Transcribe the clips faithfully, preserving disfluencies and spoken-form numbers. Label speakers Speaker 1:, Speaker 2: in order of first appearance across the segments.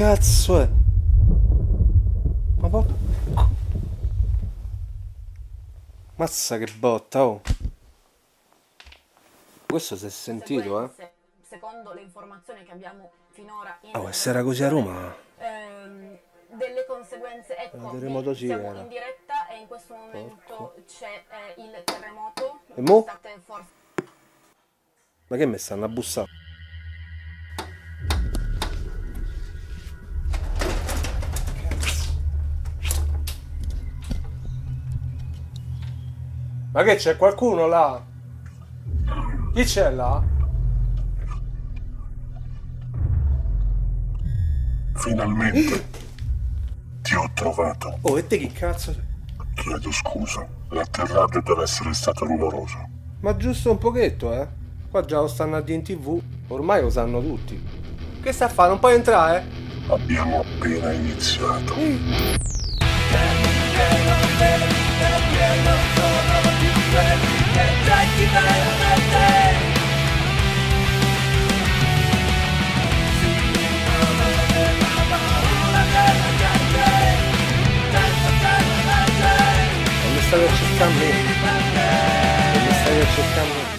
Speaker 1: cazzo è? Ma po... Mazza che botta, oh. Questo si è sentito, eh?
Speaker 2: Secondo le informazioni che abbiamo finora in
Speaker 1: oh, se era così a Roma,
Speaker 2: ehm, delle conseguenze, ecco,
Speaker 1: terremoto
Speaker 2: di,
Speaker 1: sì
Speaker 2: siamo
Speaker 1: era.
Speaker 2: in diretta e in questo momento Porco. c'è eh, il terremoto.
Speaker 1: E mo?
Speaker 2: State forse...
Speaker 1: Ma che mi stanno a bussare? Ma che c'è qualcuno là? Chi c'è là?
Speaker 3: Finalmente ti ho trovato.
Speaker 1: Oh, e te chi cazzo sei?
Speaker 3: Chiedo scusa, l'atterraggio deve essere stato rumoroso.
Speaker 1: Ma giusto un pochetto, eh? Qua già lo stanno a dire in tv, ormai lo sanno tutti. Che sta a fare? Non puoi entrare?
Speaker 3: Abbiamo appena iniziato.
Speaker 1: Mm. Non mi stai cercando me. Non mi stai cercando me.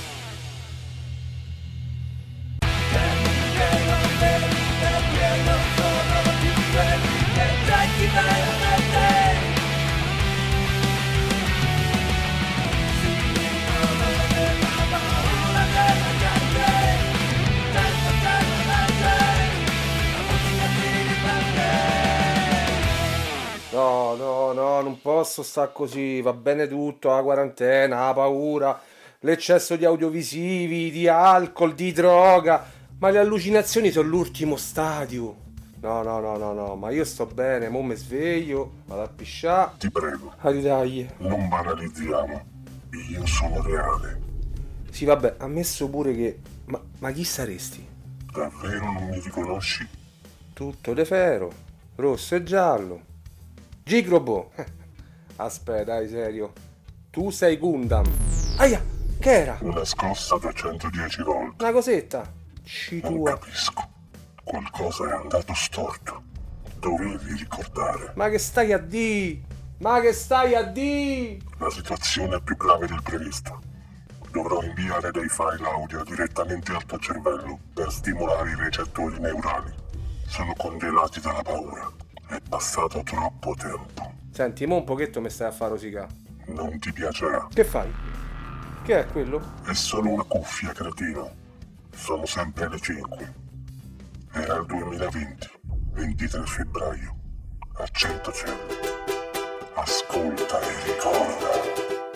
Speaker 1: No, no, no, non posso stare così, va bene tutto, la quarantena, la paura, l'eccesso di audiovisivi, di alcol, di droga, ma le allucinazioni sono l'ultimo stadio. No, no, no, no, no, ma io sto bene, mo mi sveglio, vado a pisciare.
Speaker 3: Ti prego,
Speaker 1: Dai.
Speaker 3: non banalizziamo, io sono reale.
Speaker 1: Sì, vabbè, ammesso pure che... Ma, ma chi saresti?
Speaker 3: Davvero non mi riconosci?
Speaker 1: Tutto de ferro, rosso e giallo. Gigrobo! Aspetta, dai, serio. Tu sei Gundam. Aia, che era?
Speaker 3: Una scossa da centodieci volte.
Speaker 1: Una cosetta. Ci
Speaker 3: Non
Speaker 1: tua.
Speaker 3: capisco. Qualcosa è andato storto. Dovevi ricordare.
Speaker 1: Ma che stai a di? Ma che stai a di?
Speaker 3: La situazione è più grave del previsto. Dovrò inviare dei file audio direttamente al tuo cervello per stimolare i recettori neurali. Sono congelati dalla paura. È passato troppo tempo.
Speaker 1: Senti, mo un pochetto mi stai a fare rosicà.
Speaker 3: Non ti piacerà.
Speaker 1: Che fai? Che è quello?
Speaker 3: È solo una cuffia, cretino. Sono sempre le cinque. Era il duemilaventi, ventitré febbraio. A Centocelle. Ascolta e ricorda.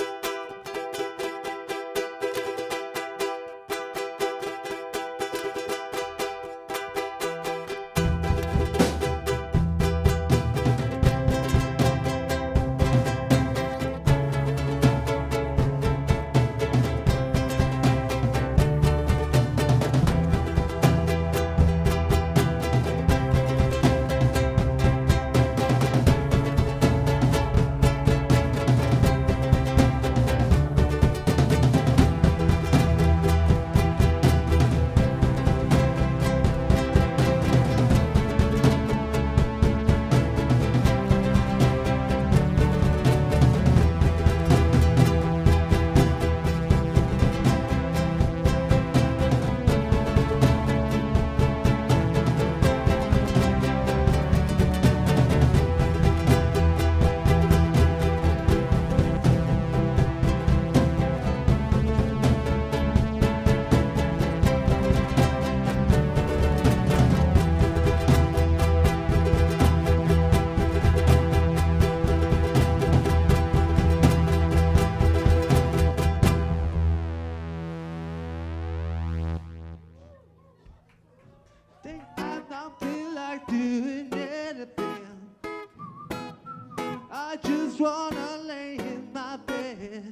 Speaker 4: I just wanna lay in my bed.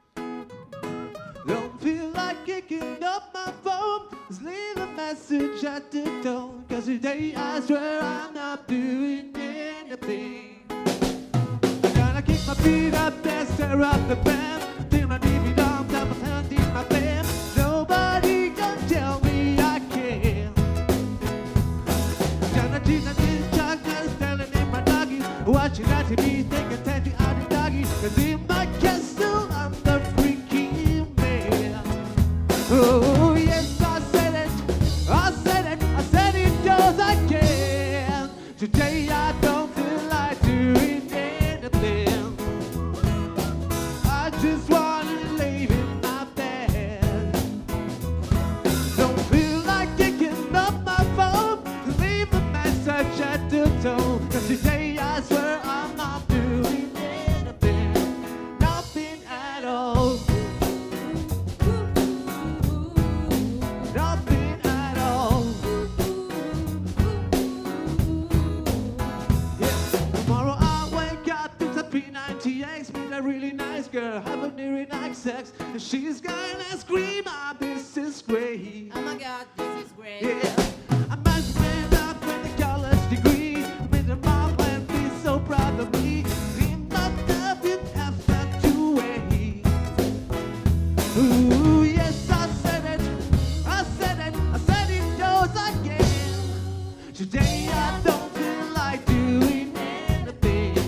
Speaker 4: Don't feel like picking up my phone. Just leave a message at the door. Cause today I swear I'm not doing anything. I'm gonna keep my feet up and stare up the band. Till my D V D down, down my hand in my bed. Nobody can tell me I can't. Gonna do nothing. 'cause she's gonna scream, oh, this is great.
Speaker 5: Oh my God, this is great.
Speaker 4: Yeah, I must end up with a college degree. With a mom and be so proud of me. Dream of the have that to wait. Ooh, yes, I said it, I said it, I said it goes again. Today I don't feel like doing anything.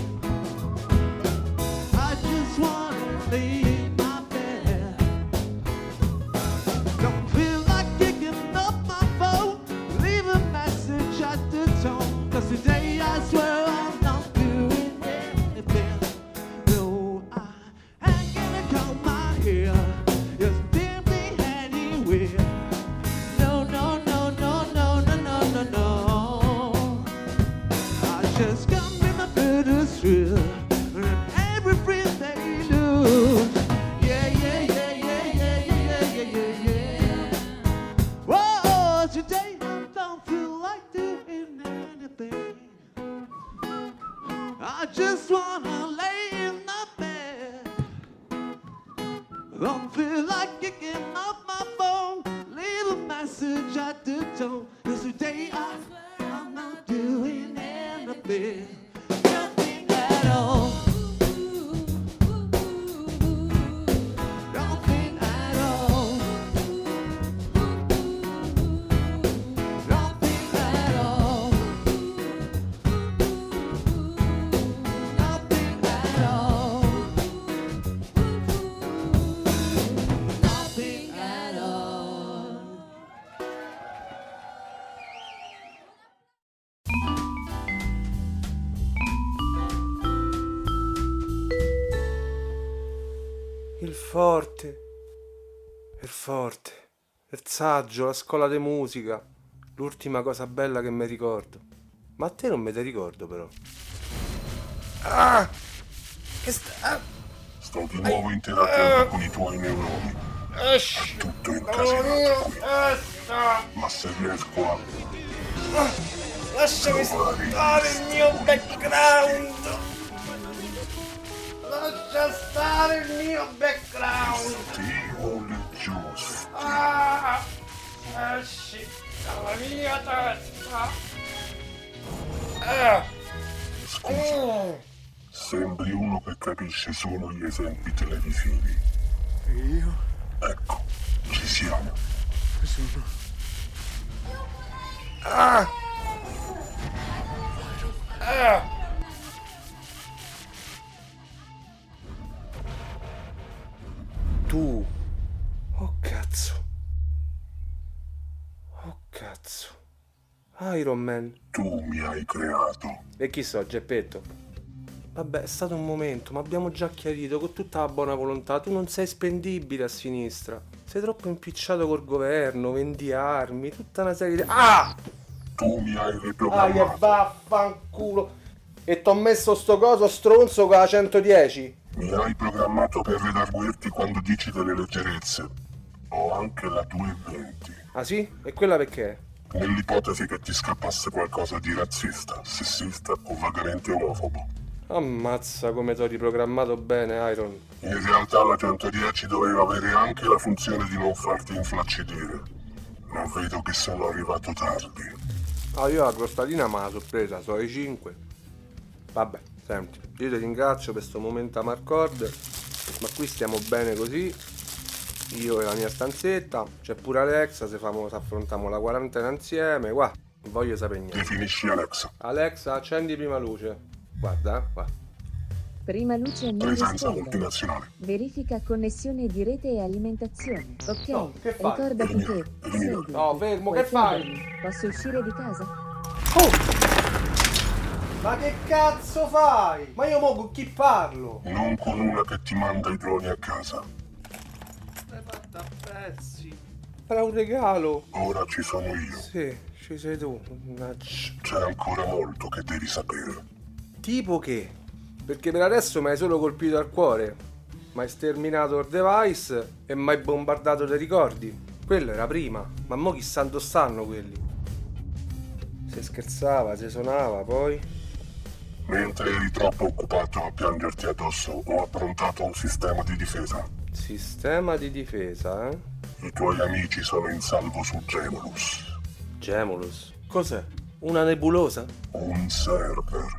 Speaker 4: I just wanna lay in my bed. Don't feel like picking up my phone, leave a message at the tone. 'Cause today I swear I'm not doing anything. No, I ain't gonna comb my hair, just simply anywhere. No, no, no, no, no, no, no, no, no. I just come in my brother's thrill, and everything they do. Yeah, yeah, yeah, yeah, yeah, yeah, yeah, yeah, yeah. Whoa, today I don't feel like doing anything. I just wanna lay in the bed. Don't feel like picking up my phone, leave a message at the tone. 'Cause today I, I'm not doing anything, nothing at all. Nothing at all. Nothing at all. Nothing at all. Nothing at all.
Speaker 1: Il forte, il forte, il saggio, la scuola di musica, l'ultima cosa bella che mi ricordo. Ma a te non me te ricordo però. Ah! Che sta...
Speaker 3: Sto di nuovo interagendo con i tuoi neuroni. È tutto incasinato qui. Ma se riesco a...
Speaker 1: Lasciami stare il mio background! Lascia stare il mio background!
Speaker 3: Stimoli giusti.
Speaker 1: Ah! Esci dalla mia testa! Ah!
Speaker 3: Scusa, sembri uno che capisce solo gli esempi televisivi.
Speaker 4: Io
Speaker 3: Ecco, ci siamo.
Speaker 4: sono
Speaker 1: Ah! Ah! Tu! Oh cazzo! Oh cazzo! Iron Man!
Speaker 3: Tu mi hai creato.
Speaker 1: E chi so, Geppetto? Vabbè, è stato un momento, ma abbiamo già chiarito con tutta la buona volontà, tu non sei spendibile a sinistra. Sei troppo impicciato col governo, vendi armi, tutta una serie di... Ah!
Speaker 3: Tu mi hai
Speaker 1: Ah, che
Speaker 3: riprogrammato.
Speaker 1: vaffanculo! E t'ho messo sto coso stronzo con la centodieci?
Speaker 3: Mi hai programmato per redarguirti quando dici delle leggerezze. Ho anche la duecentoventi.
Speaker 1: Ah sì? E quella perché?
Speaker 3: Nell'ipotesi che ti scappasse qualcosa di razzista, sessista o vagamente omofobo.
Speaker 1: Ammazza come t'ho riprogrammato bene, Iron.
Speaker 3: In realtà la centodieci doveva avere anche la funzione di non farti inflaccidire. Ma vedo che sono arrivato tardi.
Speaker 1: Ah, io la crostalina me la sorpresa, sono i cinque. Vabbè, senti, io ti ringrazio per sto momento a Marcord, ma qui stiamo bene così. Io e la mia stanzetta, c'è pure Alexa, se famo, se affrontiamo la quarantena insieme, guarda, non voglio sapere niente.
Speaker 3: Definisci Alexa.
Speaker 1: Alexa, accendi prima luce. Guarda, eh, guarda.
Speaker 6: Prima luce non
Speaker 3: Presenza
Speaker 6: risponde.
Speaker 3: multinazionale.
Speaker 6: Verifica connessione di rete e alimentazione. Ok,
Speaker 1: No, che fai?
Speaker 6: ricordati che
Speaker 3: Elimina.
Speaker 6: segui.
Speaker 1: No, fermo,
Speaker 6: Puoi
Speaker 1: che fai?
Speaker 6: chiedermi, posso uscire di casa?
Speaker 1: Ma che cazzo fai? Ma io mo con chi parlo?
Speaker 3: Non con una che ti manda i droni a casa.
Speaker 1: L'hai fatta a pezzi. Era un regalo.
Speaker 3: Ora ci sono io.
Speaker 1: Sì, ci sei tu. Mannaggia.
Speaker 3: C'è ancora molto che devi sapere.
Speaker 1: Tipo che? Perché per adesso mi hai solo colpito al cuore. Mi hai sterminato il device e mi hai bombardato dei ricordi. Quello era prima, ma mo chissà dove stanno quelli. Se scherzava, se suonava, poi...
Speaker 3: Mentre eri troppo occupato a piangerti addosso, ho approntato un sistema di difesa.
Speaker 1: Sistema di difesa, eh?
Speaker 3: I tuoi amici sono in salvo su Gemulus.
Speaker 1: Gemulus. Cos'è? Una nebulosa?
Speaker 3: Un server.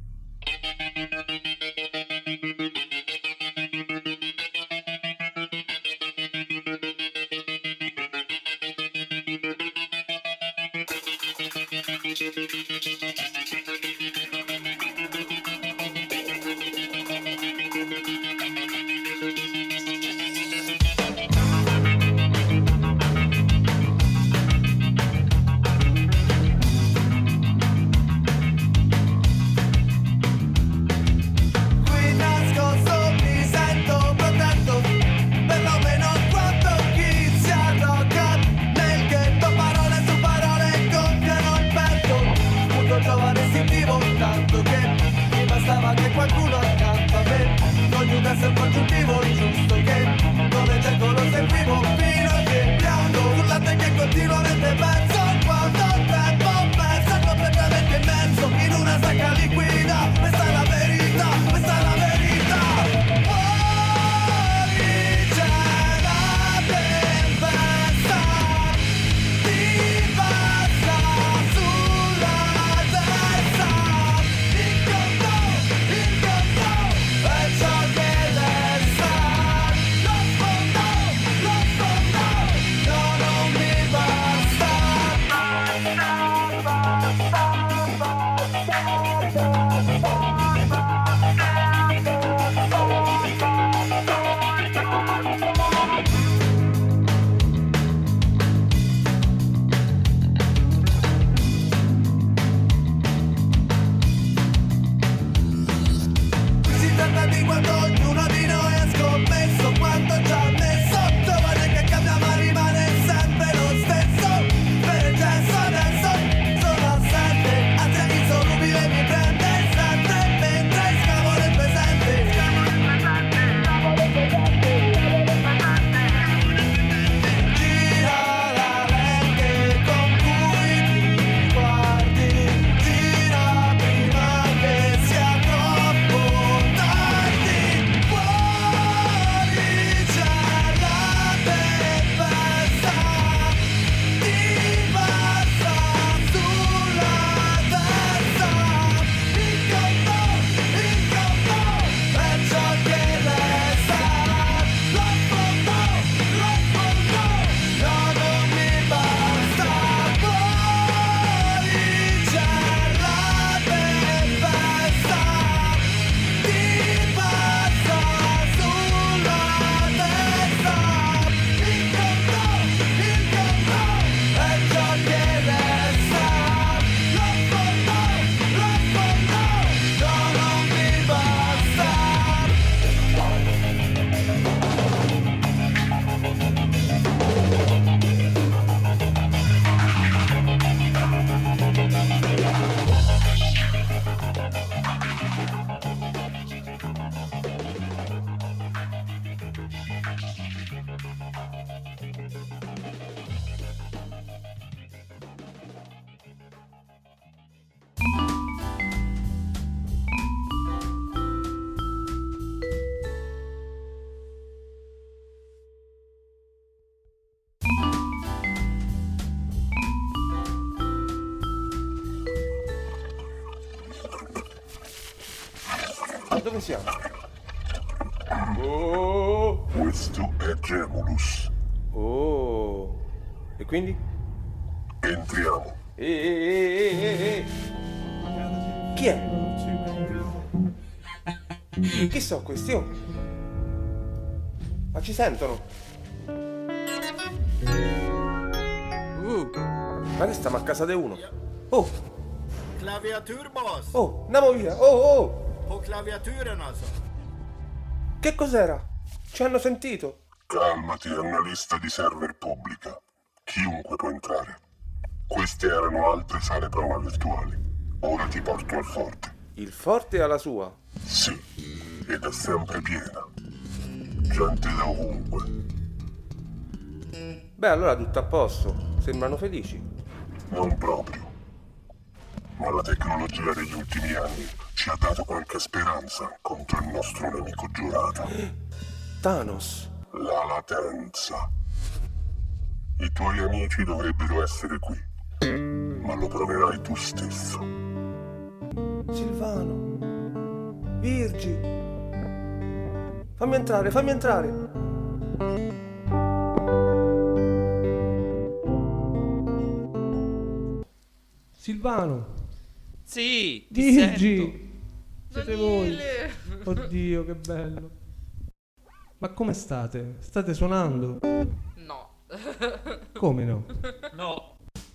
Speaker 1: Dove siamo? Oh!
Speaker 3: Questo è Gemulus.
Speaker 1: Oh! E quindi?
Speaker 3: Entriamo.
Speaker 1: Ehi, ehi, ehi, ehi! Chi è? Chi sono questi? Oh? Ma ci sentono?
Speaker 5: Uh,
Speaker 1: Ma che stiamo a casa di uno? Oh!
Speaker 5: Klaviaturboss!
Speaker 1: Oh! Andiamo via! Oh! Oh!
Speaker 5: På klaviaturen alltså.
Speaker 1: Che cos'era? Ci hanno sentito?
Speaker 3: Calmati, è una lista di server pubblica. Chiunque può entrare. Queste erano altre sale prova virtuali. Ora ti porto al forte.
Speaker 1: Il forte ha la sua?
Speaker 3: Sì, ed è sempre piena. Gente da ovunque.
Speaker 1: Beh, allora tutto a posto. Sembrano felici.
Speaker 3: Non proprio. Ma la tecnologia degli ultimi anni ci ha dato qualche speranza contro il nostro nemico giurato.
Speaker 1: Thanos.
Speaker 3: La latenza. I tuoi amici dovrebbero essere qui, ma lo proverai tu stesso.
Speaker 1: Silvano, Virgi, fammi entrare, fammi entrare. Silvano,
Speaker 7: Sì, ti
Speaker 1: Virgi,
Speaker 7: sento.
Speaker 1: siete voi.
Speaker 7: Daniele.
Speaker 1: Oddio, che bello. Ma come state? State suonando?
Speaker 7: No.
Speaker 1: Come no?
Speaker 7: No.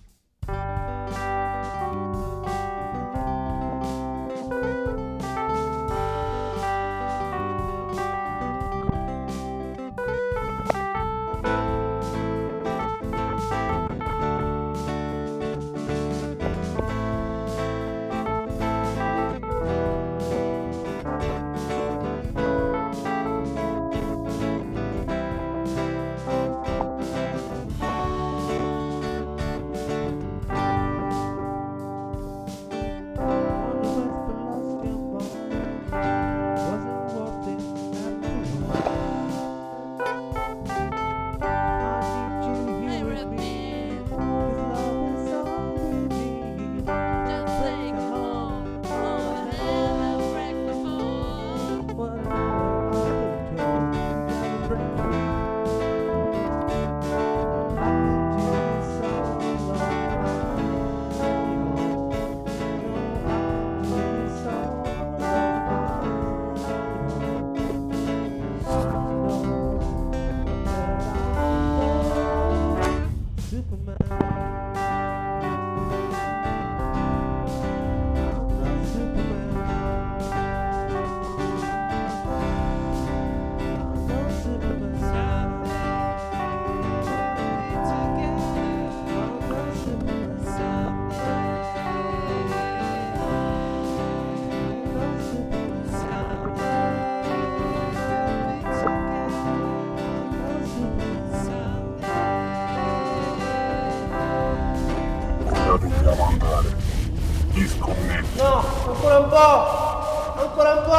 Speaker 3: Dobbiamo andare. Disconnetti.
Speaker 1: No, ancora un po'! Ancora un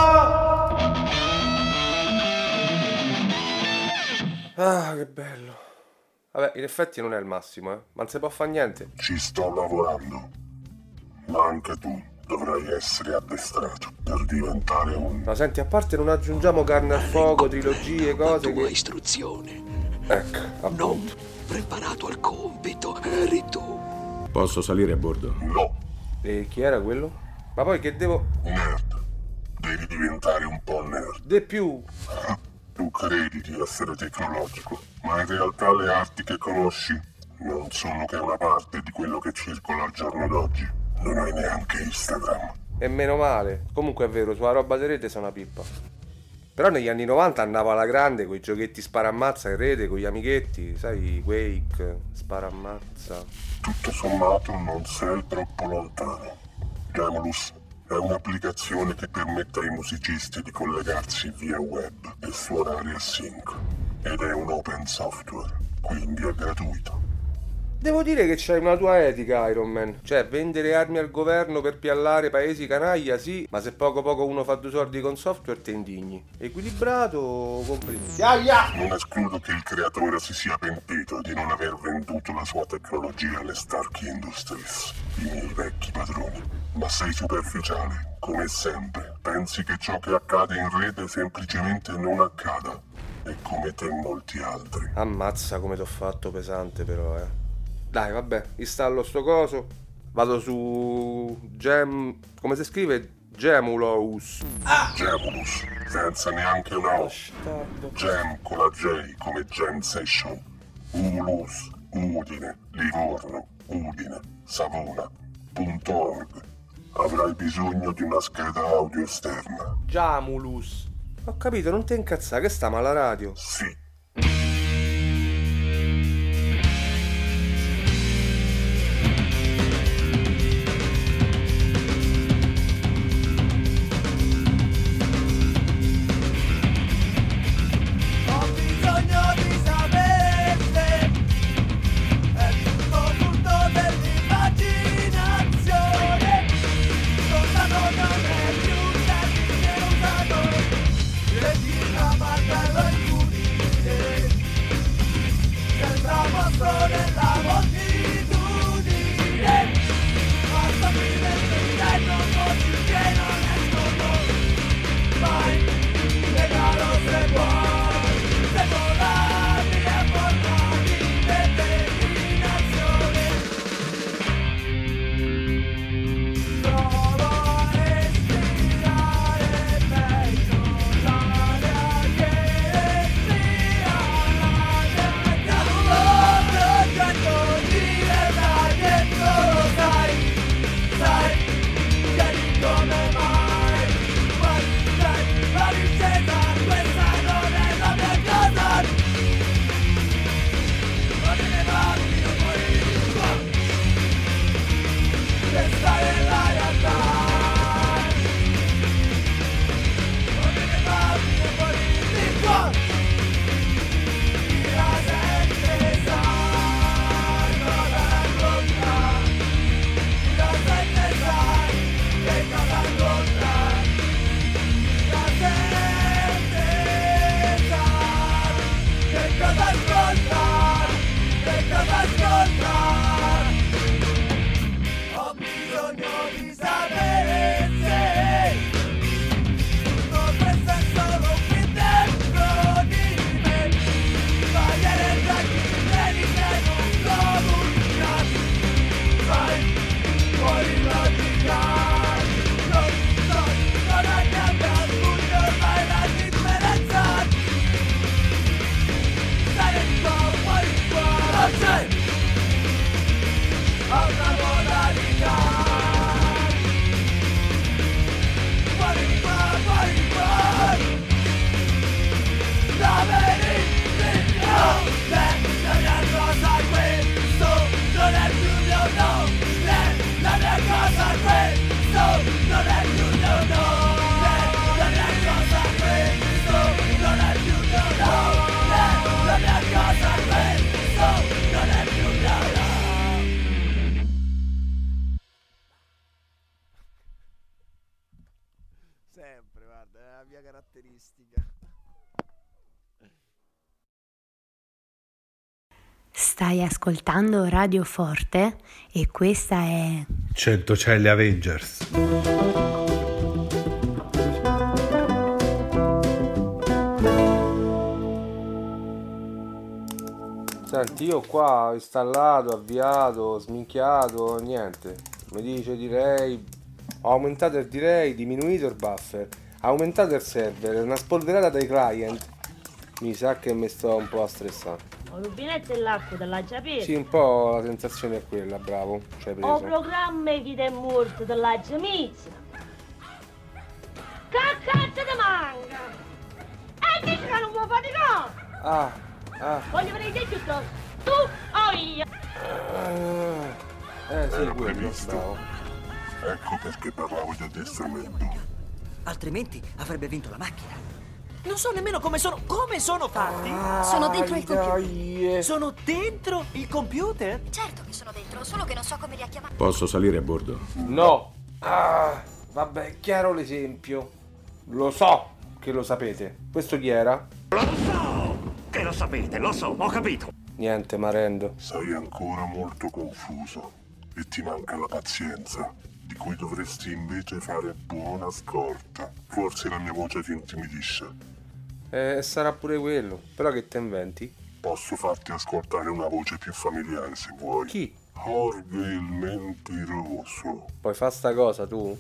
Speaker 1: po'! Ah, che bello. Vabbè, in effetti non è il massimo, eh. Ma non si può fare niente.
Speaker 3: Ci sto lavorando. Ma anche tu dovrai essere addestrato per diventare un...
Speaker 1: Ma senti, a parte non aggiungiamo carne al fuoco, trilogie, cose
Speaker 8: tua
Speaker 1: che...
Speaker 8: istruzione.
Speaker 1: Ecco, appunto.
Speaker 8: Non preparato al compito, eri tu.
Speaker 9: Posso salire a bordo?
Speaker 3: No,
Speaker 1: E chi era quello? Ma poi che devo...
Speaker 3: nerd. Devi diventare un po' nerd.
Speaker 1: De più?
Speaker 3: Tu credi di essere tecnologico, ma in realtà le arti che conosci non sono che una parte di quello che circola al giorno d'oggi. Non hai neanche Instagram.
Speaker 1: E meno male. Comunque è vero, sulla roba di rete sono una pippa. Però negli anni novanta andavo alla grande con i giochetti sparammazza in rete, con gli amichetti, sai, Quake, sparammazza.
Speaker 3: Tutto sommato non sei troppo lontano. Jamulus è un'applicazione che permette ai musicisti di collegarsi via web e suonare a sync. Ed è un open software, quindi è gratuito.
Speaker 1: Devo dire che c'hai una tua etica, Iron Man. Cioè, vendere armi al governo per piallare paesi canaglia, sì, ma se poco poco uno fa due soldi con software te indigni. Equilibrato, complimenti.
Speaker 3: Non escludo che il creatore si sia pentito di non aver venduto la sua tecnologia alle Stark Industries, i miei vecchi padroni. Ma sei superficiale, come sempre. Pensi che ciò che accade in rete semplicemente non accada. E come te molti altri.
Speaker 1: Ammazza come t'ho fatto pesante però, eh. Dai, vabbè, installo sto coso. Vado su... Gem... come si scrive? Gemulous.
Speaker 3: Jamulus, senza neanche una O. Gem con la J come Jam Session. Ulus, Udine, Livorno, Udine, Savona, punto org. Avrai bisogno di una scheda audio esterna.
Speaker 1: Jamulous. Ho capito, non te incazzare, che sta male la radio.
Speaker 3: Sì.
Speaker 10: caratteristica.
Speaker 11: Stai ascoltando Radio Forte e questa è
Speaker 12: Centocelle Avengers.
Speaker 1: Senti, io qua ho installato, avviato, sminchiato, niente. Mi dice direi, ho aumentato il delay, diminuito il buffer, aumentato il server, una spolverata dai client. Mi sa che mi sto un po' a stressare.
Speaker 13: Ho il rubinetto e l'acqua della Giapese.
Speaker 1: Sì, un po' la sensazione è quella, bravo, ci hai preso.
Speaker 13: Ho programma e vita e morte della Giamizia. Che cazzo ti manca? E dici che non mi faticare!
Speaker 1: Ah, ah.
Speaker 13: Voglio vedere più tu, tu o io?
Speaker 1: Ah, eh sì, quello, bravo.
Speaker 3: Ecco perché parlavo di addestramento.
Speaker 14: Altrimenti avrebbe vinto la macchina. Non so nemmeno come sono. Come sono fatti?
Speaker 1: Ah,
Speaker 15: sono dentro il computer.
Speaker 1: Dai.
Speaker 14: Sono dentro il computer?
Speaker 15: Certo che sono dentro, solo che non so come richiamare.
Speaker 9: Posso salire a bordo?
Speaker 1: No. Ah, vabbè, è chiaro l'esempio. Lo so che lo sapete. Questo chi era?
Speaker 16: Lo so che lo sapete, lo so, ho capito.
Speaker 1: Niente, Marendo.
Speaker 3: Sei ancora molto confuso e ti manca la pazienza, di cui dovresti invece fare buona scorta. Forse la mia voce ti intimidisce.
Speaker 1: Eh, sarà pure quello. Però che te inventi?
Speaker 3: Posso farti ascoltare una voce più familiare se vuoi.
Speaker 1: Chi?
Speaker 3: Jorge il Mentiroso.
Speaker 1: Puoi fare sta cosa tu?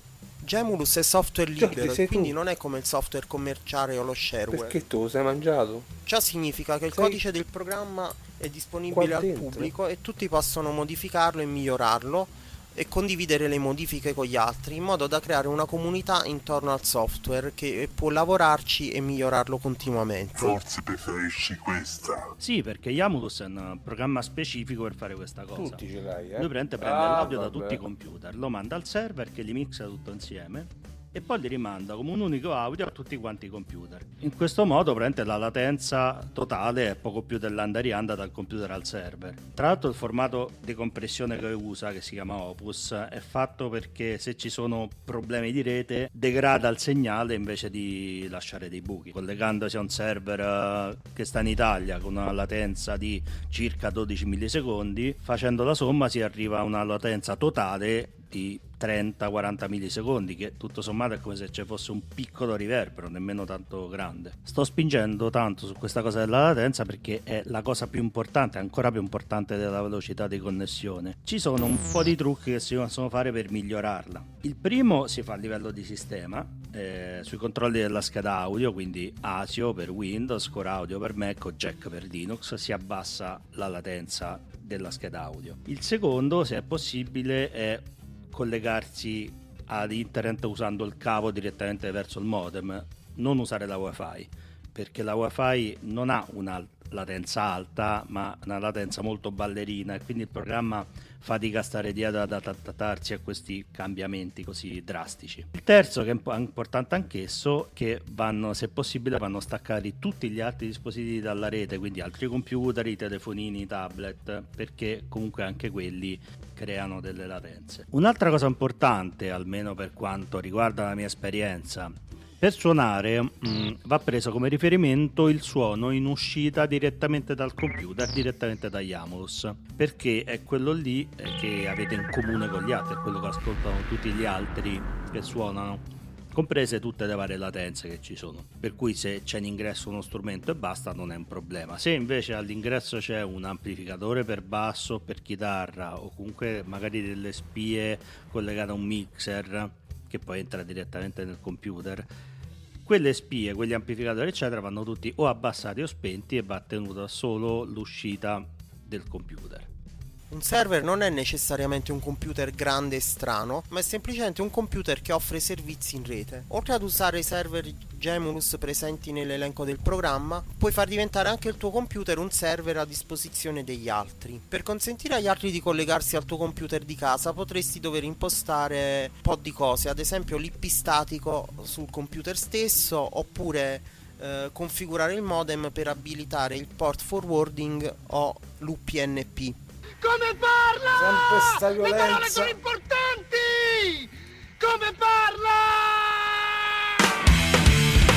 Speaker 10: Gemulus è software libero,
Speaker 1: sei
Speaker 10: quindi
Speaker 1: tu.
Speaker 10: non è come il software commerciale o lo shareware.
Speaker 1: Perché tu lo sei mangiato?
Speaker 10: Ciò significa che il
Speaker 1: sei...
Speaker 10: codice del programma è disponibile al pubblico e tutti possono modificarlo e migliorarlo e condividere le modifiche con gli altri, in modo da creare una comunità intorno al software che può lavorarci e migliorarlo continuamente.
Speaker 3: Forse preferisci questa?
Speaker 17: Sì, perché Yamulus è un programma specifico per fare questa cosa.
Speaker 1: Tutti ce l'hai, eh?
Speaker 17: Lui prende, prende
Speaker 1: ah,
Speaker 17: l'audio
Speaker 1: vabbè.
Speaker 17: da tutti i computer, lo manda al server che li mixa tutto insieme e poi li rimanda come un unico audio a tutti quanti i computer. In questo modo prende la latenza totale è poco più dell'andarianda dal computer al server. Tra l'altro il formato di compressione che usa, che si chiama Opus, è fatto perché se ci sono problemi di rete degrada il segnale invece di lasciare dei buchi. Collegandosi a un server uh, che sta in Italia con una latenza di circa dodici millisecondi, facendo la somma si arriva a una latenza totale di trenta quaranta millisecondi, che tutto sommato è come se ci fosse un piccolo riverbero, nemmeno tanto grande. Sto spingendo tanto su questa cosa della latenza perché è la cosa più importante, ancora più importante della velocità di connessione. Ci sono un po' di trucchi che si possono fare per migliorarla. Il primo si fa a livello di sistema, eh, sui controlli della scheda audio, quindi ASIO per Windows, Core Audio per Mac o Jack per Linux, si abbassa la latenza della scheda audio. Il secondo, se è possibile, è collegarsi ad internet usando il cavo direttamente verso il modem, non usare la wifi, perché la wifi non ha una latenza alta ma una latenza molto ballerina e quindi il programma fatica a stare dietro ad adattarsi a questi cambiamenti così drastici. Il terzo, che è importante anch'esso, che vanno, se possibile, vanno staccati tutti gli altri dispositivi dalla rete, quindi altri computer, i telefonini, i tablet, perché comunque anche quelli creano delle latenze. Un'altra cosa importante, almeno per quanto riguarda la mia esperienza, per suonare mh, va preso come riferimento il suono in uscita direttamente dal computer, direttamente da Yamulus, perché è quello lì che avete in comune con gli altri, è quello che ascoltano tutti gli altri che suonano, comprese tutte le varie latenze che ci sono. Per cui se c'è in ingresso uno strumento e basta non è un problema. Se invece all'ingresso c'è un amplificatore per basso, per chitarra o comunque magari delle spie collegate a un mixer che poi entra direttamente nel computer, quelle spie, quegli amplificatori eccetera vanno tutti o abbassati o spenti e va tenuta solo l'uscita del computer.
Speaker 10: Un server non è necessariamente un computer grande e strano, ma è semplicemente un computer che offre servizi in rete. Oltre ad usare i server Gemulus presenti nell'elenco del programma, puoi far diventare anche il tuo computer un server a disposizione degli altri. Per consentire agli altri di collegarsi al tuo computer di casa potresti dover impostare un po' di cose, ad esempio l'I P statico sul computer stesso, oppure eh, configurare il modem per abilitare il port forwarding o l'U P N P.
Speaker 18: Come parla?
Speaker 1: Sempre sta violenza.
Speaker 18: Le parole sono importanti! Come parla?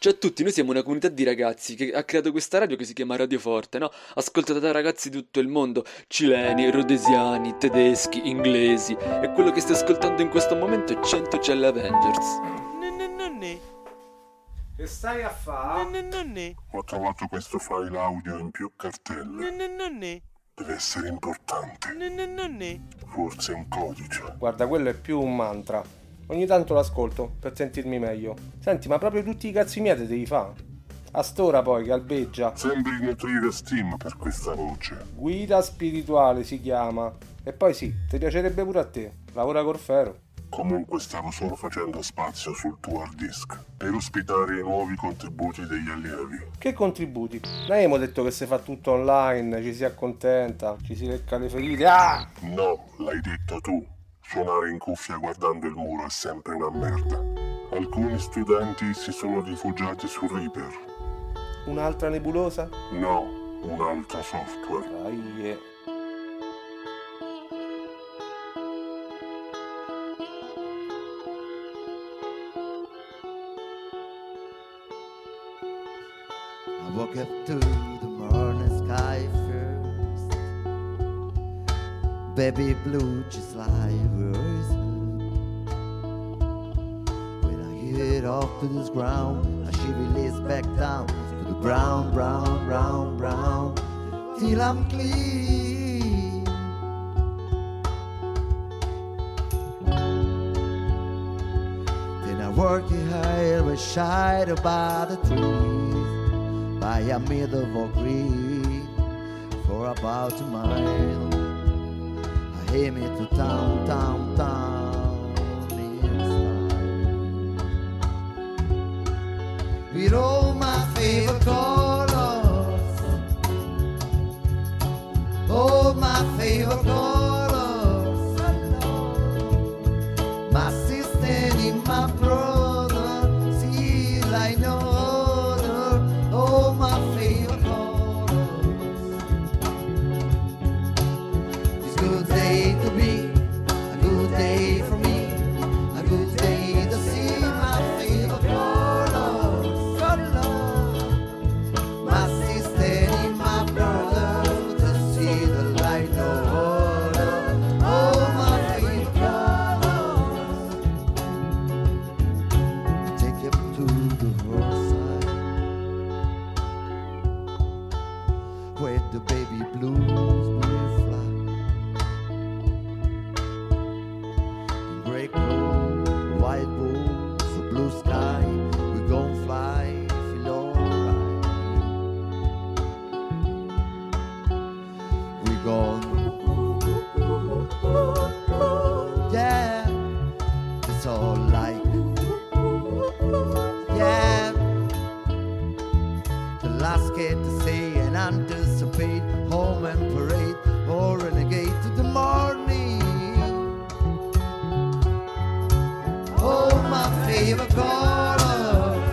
Speaker 18: Ciao a tutti, noi siamo una comunità di ragazzi che ha creato questa radio che si chiama Radio Forte, no? Ascoltata da ragazzi di tutto il mondo, cileni, rodesiani, tedeschi, inglesi, e quello che stai ascoltando in questo momento è cento Celle Avengers.
Speaker 1: Che stai a fare?
Speaker 3: Ho trovato questo file audio in più cartelle. Deve essere importante. Forse un codice.
Speaker 1: Guarda, quello è più un mantra. Ogni tanto l'ascolto per sentirmi meglio. Senti, ma proprio tutti i cazzi miei te devi fare? A st'ora poi, galbeggia.
Speaker 3: Sembri nutrire stima per questa voce.
Speaker 1: Guida spirituale si chiama. E poi sì, ti piacerebbe pure a te. Lavora col ferro.
Speaker 3: Comunque stavo solo facendo spazio sul tuo hard disk per ospitare i nuovi contributi degli allievi.
Speaker 1: Che contributi? Noi abbiamo detto che si fa tutto online, ci si accontenta, ci si lecca le ferite. Ah!
Speaker 3: No, l'hai detto tu. Suonare in cuffia guardando il muro è sempre una merda. Alcuni studenti si sono rifugiati su Reaper.
Speaker 1: Un'altra nebulosa?
Speaker 3: No, un altro software.
Speaker 1: Dai.
Speaker 4: I woke up to the morning sky first. Baby blue just like roses. When I hit off to this ground, I she released back down to the brown, brown, brown, brown, till I'm clean. Then I work it hard, was shied about the trees by a middle green for about a mile. I aim it to town, town, town inside. With all my favorite colors, all my favorite colors, my sister and my brother, see like no other, all my favorite colors. It's a good day to be, a good day for me, a good day to see my favorite colors, colors. My sister and my brother, to see the light no other, all my favorite colors. Take you to the roadside where the baby blues will fly. In gray clothes, white boots, a blue sky, we gon' fly, feel alright. We gon' yeah, it's all like yeah. The last kid to say and anticipate home and parade or renegade to the morning. Oh, my favorite colors.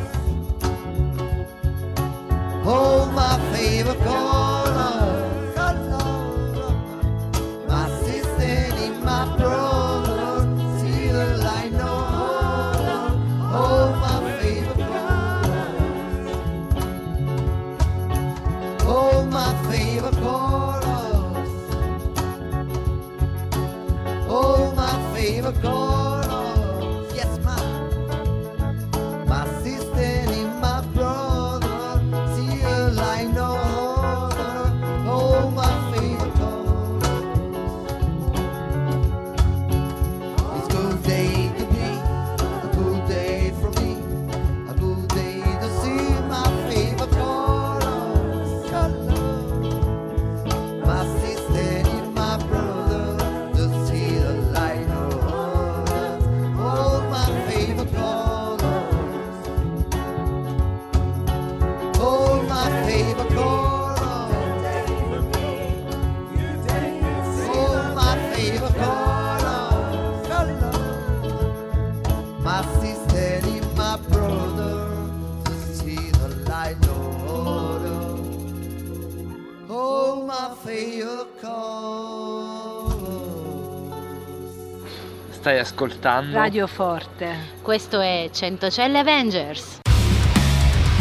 Speaker 4: Oh, my favorite colors. Colors. My sister and my brother, see the light no other. Oh, my favorite colors. Oh, my favorite colors. Oh, my favorite colors. Yes, my my sister and my brother, see a light no other. Oh, my favorite colors. It's a good day to be, a good day for me, a good day to see my favorite colors, colors. My sister and my brother, to see the light no other. Oh, my favorite colors. Oh, my favorite colors. Oh, my favorite colors, colors. My sister and my brother, to see the light no other. Oh, my favorite colors.
Speaker 19: Stai ascoltando
Speaker 11: Radio Forte. Questo è cento Celle Avengers.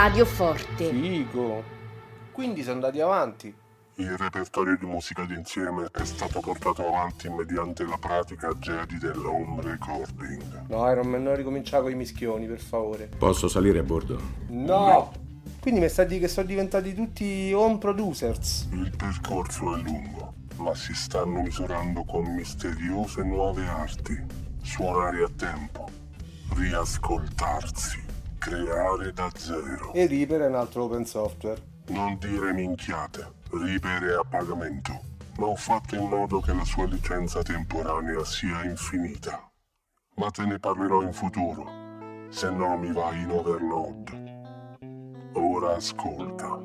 Speaker 19: Radio Forte.
Speaker 1: Figo. Quindi sono andati avanti.
Speaker 3: Il repertorio di musica d'insieme è stato portato avanti mediante la pratica Jedi dell'home recording.
Speaker 1: No, Iron Man, non ricominciare con i mischioni, per favore.
Speaker 9: Posso salire a bordo?
Speaker 1: No! no. Quindi mi sta a dire che sono diventati tutti home producers.
Speaker 3: Il percorso è lungo, ma si stanno misurando con misteriose nuove arti. Suonare a tempo, riascoltarsi, creare da zero.
Speaker 1: E Reaper è un altro open software.
Speaker 3: Non dire minchiate, Reaper è a pagamento, ma ho fatto in modo che la sua licenza temporanea sia infinita. Ma te ne parlerò in futuro, se no mi vai in overload. Ora ascolta.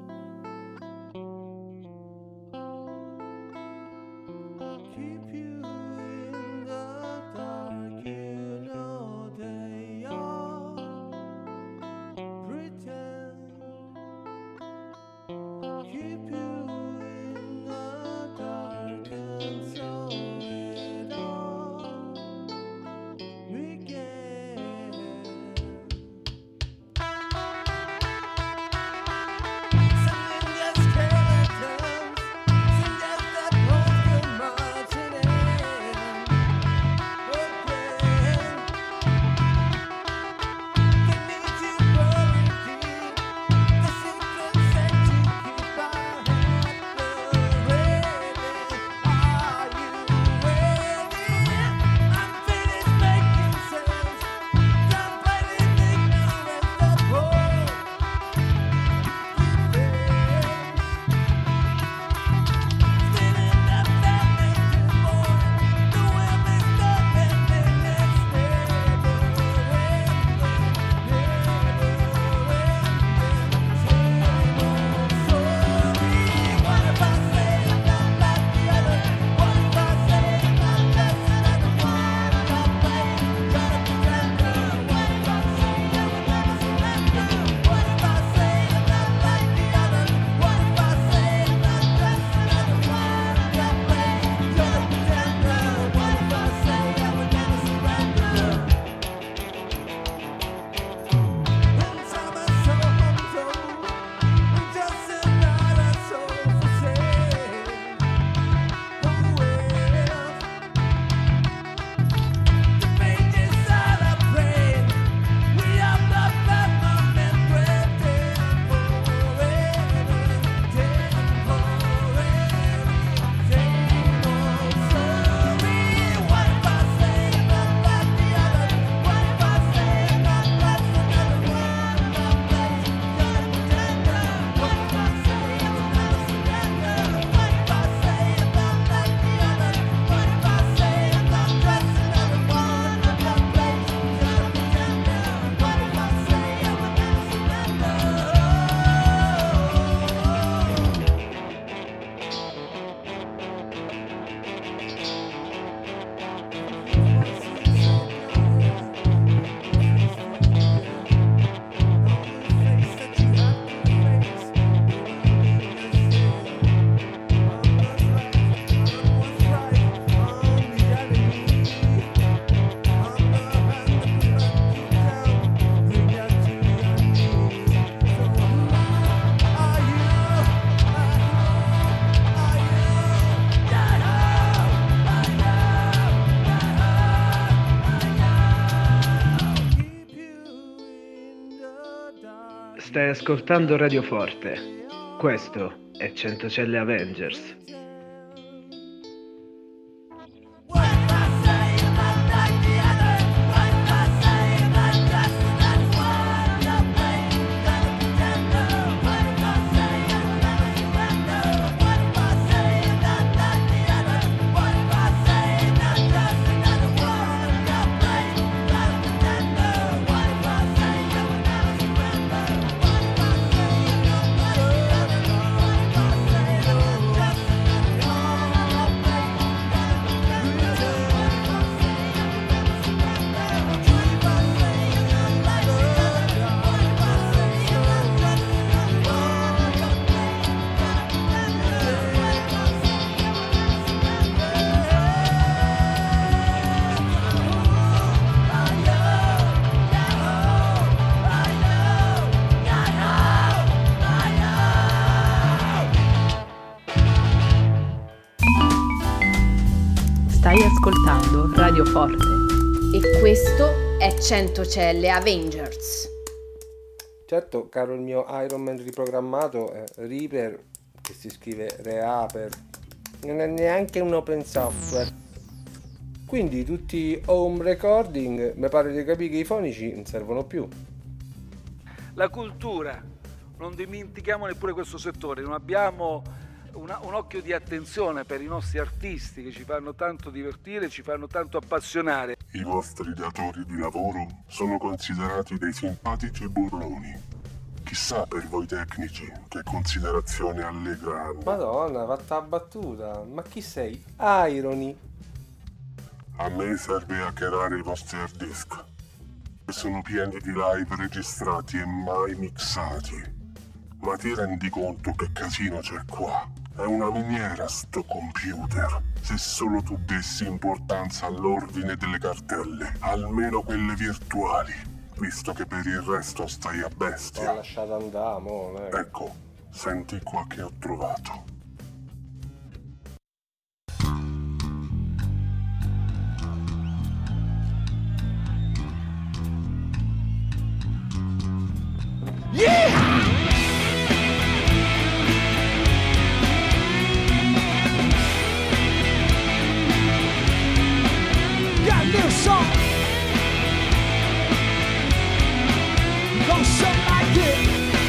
Speaker 12: Stai ascoltando Radio Forte. Questo è Centocelle Avengers.
Speaker 19: ascoltando Radio Forte.
Speaker 2: E questo è Centocelle Avengers.
Speaker 1: Certo, caro il mio Iron Man riprogrammato, eh, Reaper, che si scrive Reaper, non è neanche un open software. Quindi tutti home recording, mi pare di capire che i fonici non servono più.
Speaker 20: La cultura, non dimentichiamo neppure questo settore, non abbiamo una, un occhio di attenzione per i nostri artisti che ci fanno tanto divertire, ci fanno tanto appassionare.
Speaker 3: I vostri datori di lavoro sono considerati dei simpatici burloni. Chissà per voi tecnici che considerazione allegra hanno.
Speaker 1: Madonna, fatta la battuta. Ma chi sei? Irony.
Speaker 3: A me serve hackerare i vostri hard disk. Sono pieni di live registrati e mai mixati. Ma ti rendi conto che casino c'è qua? È una miniera sto computer. Se solo tu dessi importanza all'ordine delle cartelle, almeno quelle virtuali, visto che per il resto stai a bestia.
Speaker 1: L'ho lasciata andare, mo, eh.
Speaker 3: Ecco, senti qua che ho trovato.
Speaker 4: Yeah! Got a new song. Goes something like this.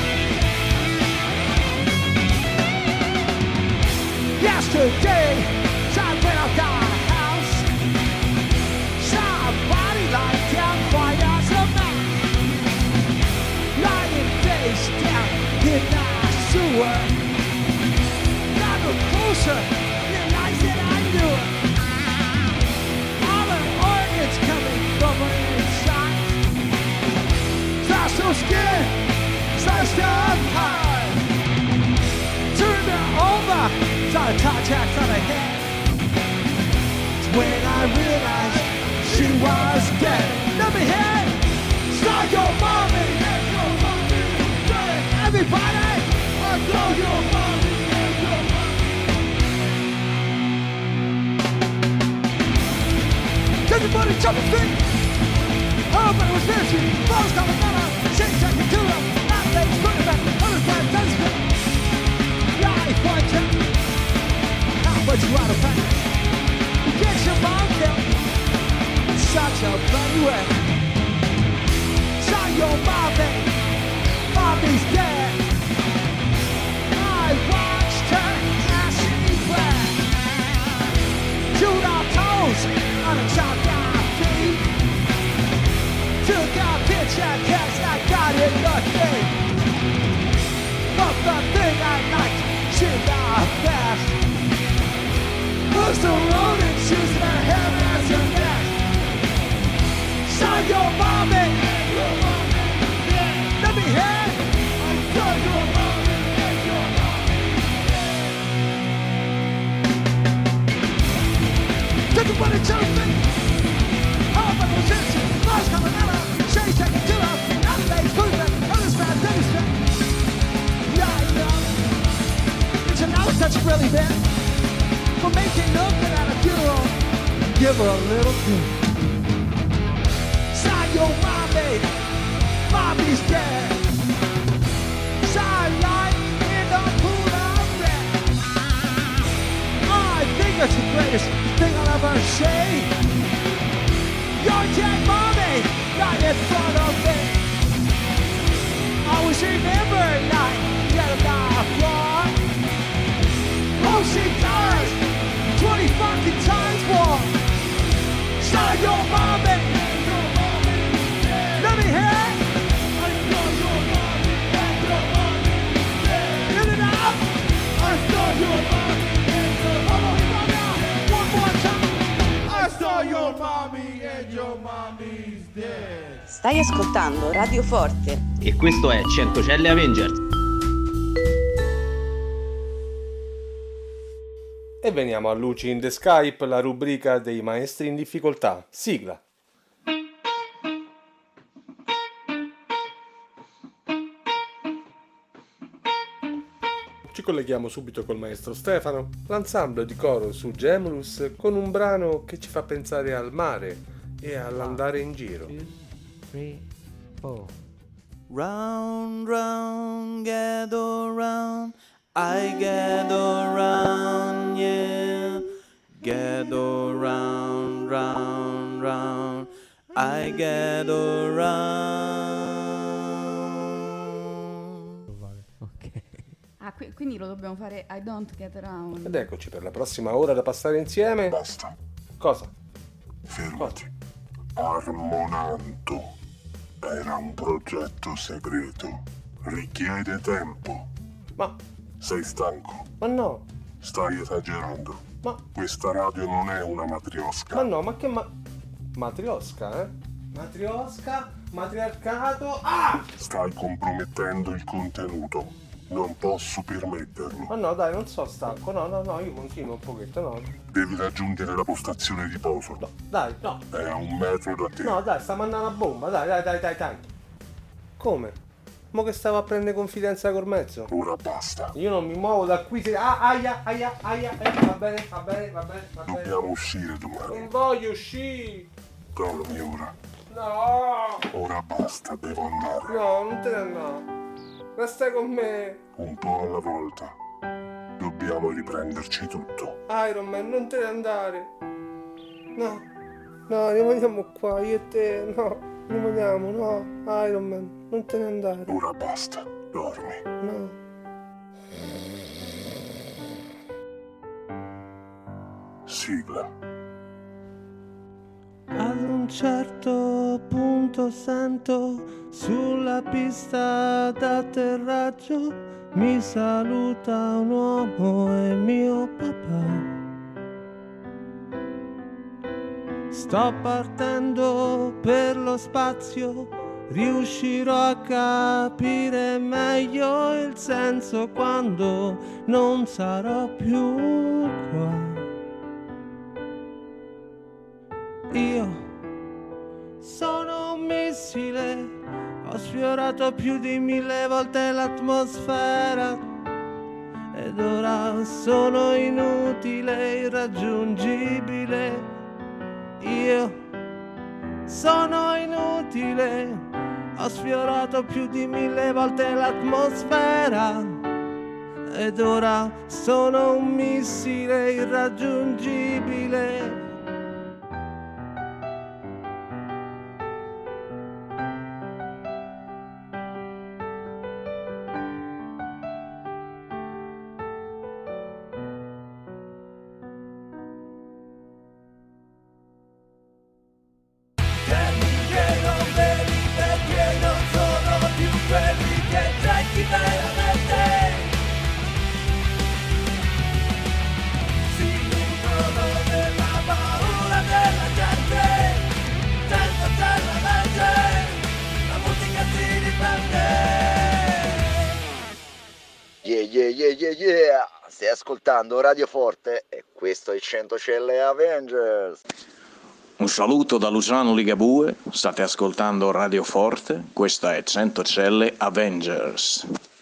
Speaker 4: Yesterday, I went out the house. Somebody lying down quiet as a mouse. Lying face down in the sewer. Got no closer, realized that I knew it. All her organs coming from her inside. Felt so scared, sliced up hard. Turned her over, saw the contacts on her head. It's when I realized she was dead. Let me hear, saw your mommy. Everybody, I know your mommy and your mommy. Everybody jumping feet. Oh, but it was fancy. Balls coming down. Shake, shake, and do it. Not legs, put it back. Other side, does it. Life, one check. How much you out of practice? You get your mom killed. It's such a bloody way. Saw your mommy. Mommy's dead. I watched her as she bled. Chewed our toes on a chopped our feet. Took a picture cause I got it lucky. But the thing I liked, she got fast. Was the road and shoes in her hair as a mess. Saw your mommy. Let me hear. Everybody jumping! Oh, but it was it! Mars coming out of! Shady taking to us! Nowadays, movement! Understand, understand! Yeah, I know! Did you know such really bad? For making nothing out of funeral! Give her a little gift! Saw your mommy! Mommy's dead! Starlight in the pool of red! I think that's the greatest thing I'll ever see. Your dead mommy, right in front of me. Always remember night, get on the floor. Oh, she does, twenty fucking times more. Saw your mommy, let me hear it. I saw your mommy, and your mommy, get it out. I saw your mommy, and your mommy. Your mommy and your mommy's dead.
Speaker 21: Stai ascoltando Radio Forte.
Speaker 22: E questo è Centocelle Avengers.
Speaker 1: E veniamo a Luci in the Skype, la rubrica dei maestri in difficoltà. Sigla. colleghiamo subito col maestro Stefano, l'ensemble di coro su Gemulus, con un brano che ci fa pensare al mare e all'andare in giro.
Speaker 4: Three, four.
Speaker 5: Round, round, gather round, I gather round, yeah. Gather round, round, round, I gather round.
Speaker 6: Ah, qui- quindi lo dobbiamo fare I don't get around.
Speaker 1: Ed eccoci per la prossima ora da passare insieme.
Speaker 3: Basta.
Speaker 1: Cosa?
Speaker 3: Fermati. Armonanto. Era un progetto segreto. Richiede tempo.
Speaker 1: Ma...
Speaker 3: Sei stanco?
Speaker 1: Ma no.
Speaker 3: Stai esagerando.
Speaker 1: Ma...
Speaker 3: Questa radio non è una matriosca.
Speaker 1: Ma no, ma che ma... Matriosca, eh? Matriosca? Matriarcato? Ah!
Speaker 3: Stai compromettendo il contenuto. Non posso permetterlo.
Speaker 1: Ma no, dai, non so stanco. No, no, no, io continuo un pochetto, no.
Speaker 3: Devi raggiungere la postazione di riposo.
Speaker 1: No, dai, no.
Speaker 3: È a un metro da te.
Speaker 1: No, dai, sta mandando una bomba, dai, dai, dai, dai, dai. Come? Mo che stavo a prendere confidenza col mezzo?
Speaker 3: Ora basta.
Speaker 1: Io non mi muovo da qui. Se... Ah, aia, aia, aia, aia. Va bene, va bene, va bene, va bene.
Speaker 3: Dobbiamo uscire domani.
Speaker 1: Non voglio uscire.
Speaker 3: Dormi ora.
Speaker 1: No.
Speaker 3: Ora basta, devo andare.
Speaker 1: No, non te ne andare. Resta con me.
Speaker 3: Un po' alla volta. Dobbiamo riprenderci tutto.
Speaker 1: Iron Man, non te ne andare. No. No, rimaniamo qua, io e te. No, rimaniamo, no. Iron Man, non te ne andare.
Speaker 3: Ora basta, dormi.
Speaker 1: No.
Speaker 3: Sigla.
Speaker 4: Ad un certo punto sento sulla pista d'atterraggio mi saluta un uomo, è mio papà. Sto partendo per lo spazio, riuscirò a capire meglio il senso quando non sarò più qua. Io sono un missile, ho sfiorato più di mille volte l'atmosfera ed ora sono inutile, irraggiungibile. Io sono inutile, ho sfiorato più di mille volte l'atmosfera ed ora sono un missile irraggiungibile.
Speaker 23: Yeah, yeah, yeah, yeah, yeah! Stai ascoltando Radio Forte e questo è Centocelle Avengers.
Speaker 24: Un saluto da Luciano Ligabue, state ascoltando Radio Forte, questa è Centocelle Avengers.